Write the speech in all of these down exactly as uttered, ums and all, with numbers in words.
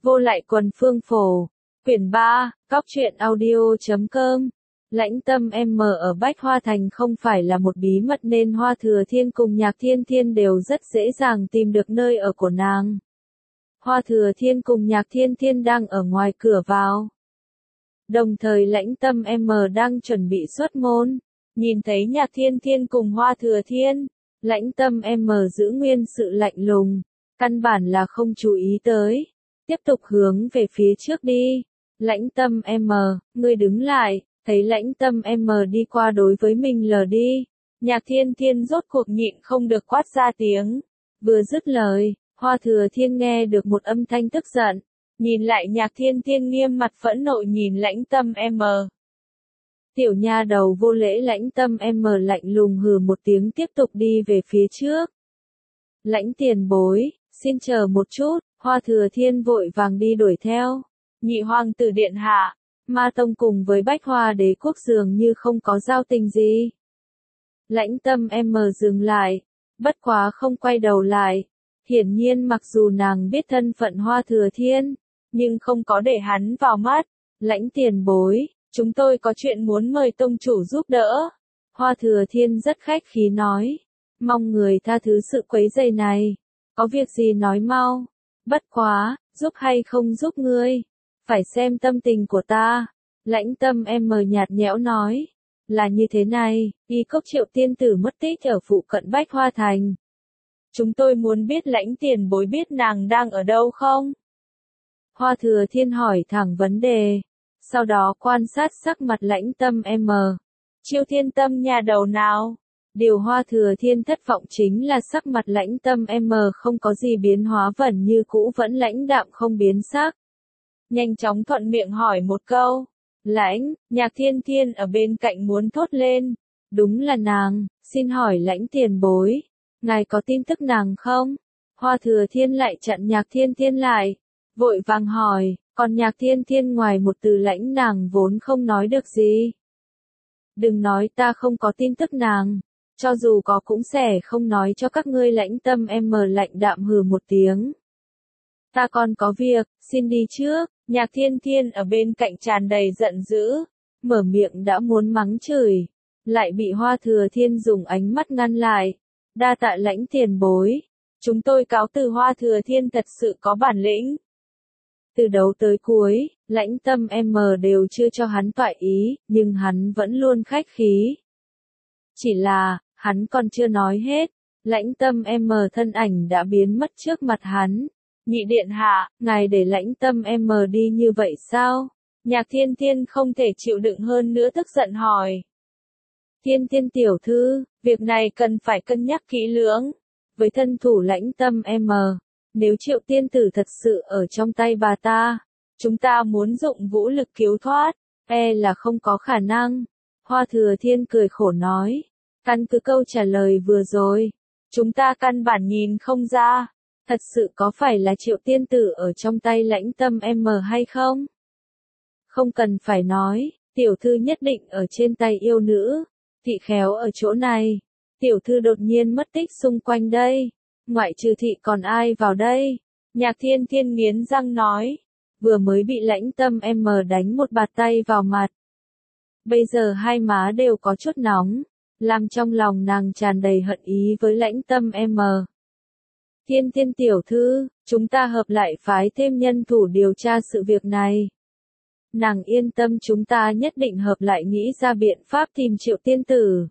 Vô lại quần phương phổ. Quyển ba, Cóc truyện audio.com. Lãnh Tâm M ở Bách Hoa Thành không phải là một bí mật nên Hoa Thừa Thiên cùng Nhạc Thiên Thiên đều rất dễ dàng tìm được nơi ở của nàng. Hoa Thừa Thiên cùng Nhạc Thiên Thiên đang ở ngoài cửa vào. Đồng thời Lãnh Tâm M đang chuẩn bị xuất môn. Nhìn thấy Nhạc Thiên Thiên cùng Hoa Thừa Thiên, Lãnh Tâm M giữ nguyên sự lạnh lùng, căn bản là không chú ý tới. Tiếp tục hướng về phía trước đi. Lãnh Tâm M, ngươi đứng lại. Thấy Lãnh Tâm M đi qua đối với mình lờ đi. Nhạc Thiên Thiên rốt cuộc nhịn không được quát ra tiếng. Vừa dứt lời, Hoa Thừa Thiên nghe được một âm thanh tức giận. Nhìn lại Nhạc Thiên Thiên nghiêm mặt phẫn nộ nhìn Lãnh Tâm M. Tiểu nha đầu vô lễ. Lãnh Tâm M lạnh lùng hừ một tiếng tiếp tục đi về phía trước. Lãnh tiền bối, xin chờ một chút. Hoa Thừa Thiên vội vàng đi đuổi theo. Nhị hoàng tử điện hạ, Ma Tông cùng với Bách Hoa Đế quốc dường như không có giao tình gì. Lãnh Tâm M dừng lại, bất quá không quay đầu lại. Hiển nhiên mặc dù nàng biết thân phận Hoa Thừa Thiên, nhưng không có để hắn vào mắt. Lãnh tiền bối, chúng tôi có chuyện muốn mời tông chủ giúp đỡ. Hoa Thừa Thiên rất khách khí nói, mong người tha thứ sự quấy rầy này. Có việc gì nói mau. Bất quá, giúp hay không giúp ngươi, phải xem tâm tình của ta. Lãnh Tâm M nhạt nhẽo nói, là như thế này, Y Cốc Triệu tiên tử mất tích ở phụ cận Bách Hoa Thành. Chúng tôi muốn biết Lãnh tiền bối biết nàng đang ở đâu không? Hoa Thừa Thiên hỏi thẳng vấn đề, sau đó quan sát sắc mặt Lãnh Tâm M. Chiêu Thiên Tâm nhà đầu nào? Điều Hoa Thừa Thiên thất vọng chính là sắc mặt Lãnh Tâm M không có gì biến hóa, vẫn như cũ vẫn lãnh đạm không biến sắc. Nhanh chóng thuận miệng hỏi một câu. Lãnh, Nhạc Thiên Thiên ở bên cạnh muốn thốt lên. Đúng là nàng, xin hỏi Lãnh tiền bối, ngài có tin tức nàng không? Hoa Thừa Thiên lại chặn Nhạc Thiên Thiên lại, vội vàng hỏi, còn Nhạc Thiên Thiên ngoài một từ lãnh nàng vốn không nói được gì. Đừng nói ta không có tin tức nàng, cho dù có cũng sẽ không nói cho các ngươi. Lãnh Tâm M lạnh đạm hừ một tiếng. Ta còn có việc, xin đi trước. Nhạc Thiên Thiên ở bên cạnh tràn đầy giận dữ, mở miệng đã muốn mắng chửi, lại bị Hoa Thừa Thiên dùng ánh mắt ngăn lại. Đa tạ Lãnh tiền bối, chúng tôi cáo từ. Hoa Thừa Thiên thật sự có bản lĩnh. Từ đầu tới cuối, Lãnh Tâm M đều chưa cho hắn toại ý, nhưng hắn vẫn luôn khách khí. Chỉ là, hắn còn chưa nói hết, Lãnh Tâm M thân ảnh đã biến mất trước mặt hắn. Nhị điện hạ, ngài để Lãnh Tâm M đi như vậy sao? Nhạc Thiên Thiên không thể chịu đựng hơn nữa tức giận hỏi. Thiên Thiên tiểu thư, việc này cần phải cân nhắc kỹ lưỡng. Với thân thủ Lãnh Tâm M, nếu Triệu tiên tử thật sự ở trong tay bà ta, chúng ta muốn dụng vũ lực cứu thoát, e là không có khả năng. Hoa Thừa Thiên cười khổ nói, căn cứ câu trả lời vừa rồi, chúng ta căn bản nhìn không ra. Thật sự có phải là Triệu tiên tử ở trong tay Lãnh Tâm M hay không? Không cần phải nói, tiểu thư nhất định ở trên tay yêu nữ. Thị khéo ở chỗ này. Tiểu thư đột nhiên mất tích xung quanh đây. Ngoại trừ thị còn ai vào đây? Nhạc Thiên Thiên nghiến răng nói. Vừa mới bị Lãnh Tâm M đánh một bạt tay vào mặt. Bây giờ hai má đều có chút nóng, làm trong lòng nàng tràn đầy hận ý với Lãnh Tâm M. Thiên Thiên tiểu thư, chúng ta hợp lại phái thêm nhân thủ điều tra sự việc này. Nàng yên tâm, chúng ta nhất định hợp lại nghĩ ra biện pháp tìm Triệu tiên tử.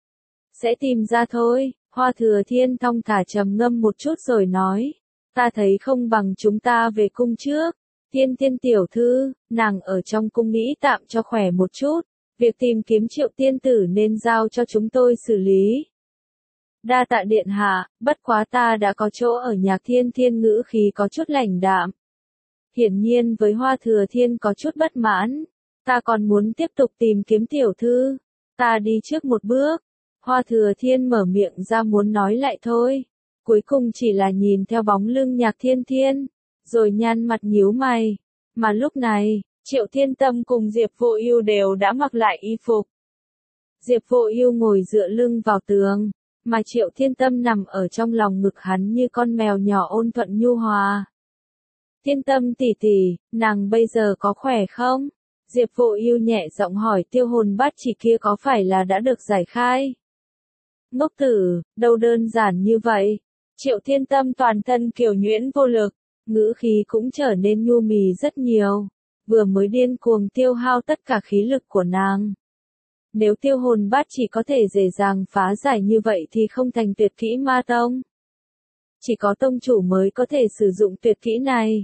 Sẽ tìm ra thôi. Hoa Thừa Thiên thong thả trầm ngâm một chút rồi nói. Ta thấy không bằng chúng ta về cung trước. Thiên Thiên tiểu thư, nàng ở trong cung nghĩ tạm cho khỏe một chút. Việc tìm kiếm Triệu tiên tử nên giao cho chúng tôi xử lý. Đa tạ điện hạ, bất quá ta đã có chỗ ở. Nhạc Thiên Thiên ngữ khí có chút lãnh đạm. Hiển nhiên với Hoa Thừa Thiên có chút bất mãn. Ta còn muốn tiếp tục tìm kiếm tiểu thư. Ta đi trước một bước. Hoa Thừa Thiên mở miệng ra muốn nói lại thôi. Cuối cùng chỉ là nhìn theo bóng lưng Nhạc Thiên Thiên, rồi nhăn mặt nhíu mày. Mà lúc này, Triệu Thiên Tâm cùng Diệp Vô Ưu đều đã mặc lại y phục. Diệp Vô Ưu ngồi dựa lưng vào tường, mà Triệu Thiên Tâm nằm ở trong lòng ngực hắn như con mèo nhỏ ôn thuận nhu hòa. Thiên Tâm tỷ tỷ, nàng bây giờ có khỏe không? Diệp Vô Ưu nhẹ giọng hỏi tiêu hồn bát chỉ kia có phải là đã được giải khai? Ngốc tử, đâu đơn giản như vậy. Triệu Thiên Tâm toàn thân kiều nhuyễn vô lực, ngữ khí cũng trở nên nhu mì rất nhiều, vừa mới điên cuồng tiêu hao tất cả khí lực của nàng. Nếu tiêu hồn bát chỉ có thể dễ dàng phá giải như vậy thì không thành tuyệt kỹ ma tông. Chỉ có tông chủ mới có thể sử dụng tuyệt kỹ này.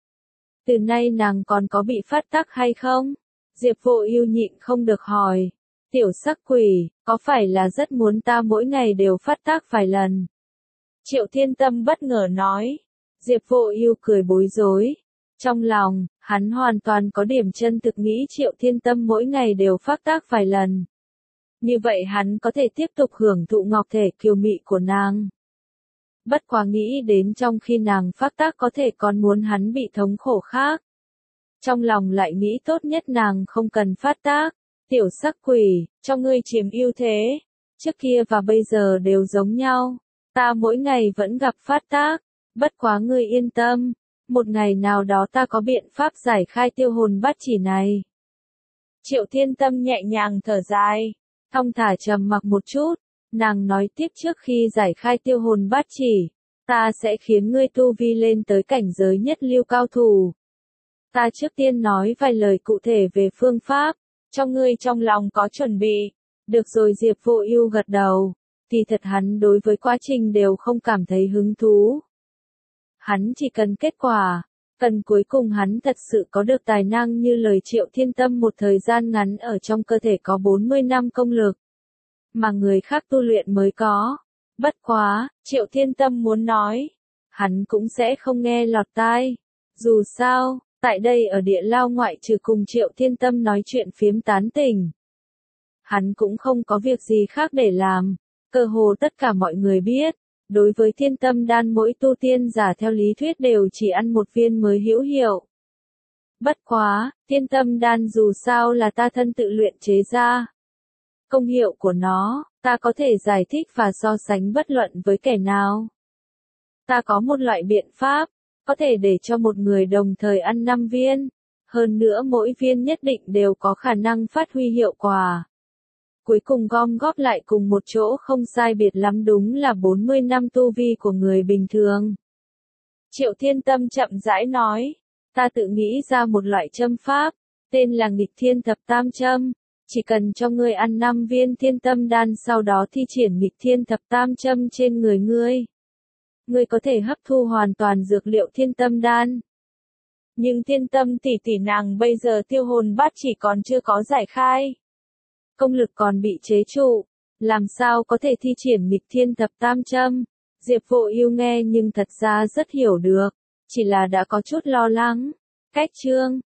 Từ nay nàng còn có bị phát tác hay không? Diệp Vô Ưu nhịn không được hỏi. Tiểu sắc quỷ, có phải là rất muốn ta mỗi ngày đều phát tác vài lần? Triệu Thiên Tâm bất ngờ nói. Diệp Vô Ưu cười bối rối. Trong lòng, hắn hoàn toàn có điểm chân thực nghĩ Triệu Thiên Tâm mỗi ngày đều phát tác vài lần. Như vậy hắn có thể tiếp tục hưởng thụ ngọc thể kiều mị của nàng. Bất quá nghĩ đến trong khi nàng phát tác có thể còn muốn hắn bị thống khổ khác. Trong lòng lại nghĩ tốt nhất nàng không cần phát tác. Tiểu sắc quỷ, cho ngươi chiếm ưu thế. Trước kia và bây giờ đều giống nhau. Ta mỗi ngày vẫn gặp phát tác. Bất quá ngươi yên tâm. Một ngày nào đó ta có biện pháp giải khai tiêu hồn bát chỉ này. Triệu Thiên Tâm nhẹ nhàng thở dài. Thong thả trầm mặc một chút. Nàng nói tiếp trước khi giải khai tiêu hồn bát chỉ. Ta sẽ khiến ngươi tu vi lên tới cảnh giới nhất lưu cao thủ. Ta trước tiên nói vài lời cụ thể về phương pháp. Cho ngươi trong lòng có chuẩn bị. Được rồi Diệp Vô Ưu gật đầu. Thì thật hắn đối với quá trình đều không cảm thấy hứng thú. Hắn chỉ cần kết quả. Cần cuối cùng hắn thật sự có được tài năng như lời Triệu Thiên Tâm một thời gian ngắn ở trong cơ thể có bốn mươi năm công lực. Mà người khác tu luyện mới có. Bất quá, Triệu Thiên Tâm muốn nói. Hắn cũng sẽ không nghe lọt tai. Dù sao, tại đây ở địa lao ngoại trừ cùng Triệu Thiên Tâm nói chuyện phiếm tán tỉnh. Hắn cũng không có việc gì khác để làm. Cơ hồ tất cả mọi người biết. Đối với Thiên Tâm đan mỗi tu tiên giả theo lý thuyết đều chỉ ăn một viên mới hữu hiệu. Bất quá, Thiên Tâm đan dù sao là ta thân tự luyện chế ra. Công hiệu của nó, ta có thể giải thích và so sánh bất luận với kẻ nào. Ta có một loại biện pháp, có thể để cho một người đồng thời ăn năm viên. Hơn nữa mỗi viên nhất định đều có khả năng phát huy hiệu quả. Cuối cùng gom góp lại cùng một chỗ không sai biệt lắm đúng là bốn mươi năm tu vi của người bình thường. Triệu Thiên Tâm chậm rãi nói, ta tự nghĩ ra một loại châm pháp, tên là nghịch thiên thập tam châm. Chỉ cần cho ngươi ăn năm viên thiên tâm đan sau đó thi triển nghịch thiên thập tam châm trên người ngươi. Ngươi có thể hấp thu hoàn toàn dược liệu thiên tâm đan. Nhưng Thiên Tâm tỷ tỷ nàng bây giờ tiêu hồn bát chỉ còn chưa có giải khai. Công lực còn bị chế trụ. Làm sao có thể thi triển nghịch thiên thập tam châm? Diệp Vô Ưu nghe nhưng thật ra rất hiểu được. Chỉ là đã có chút lo lắng. Cách chương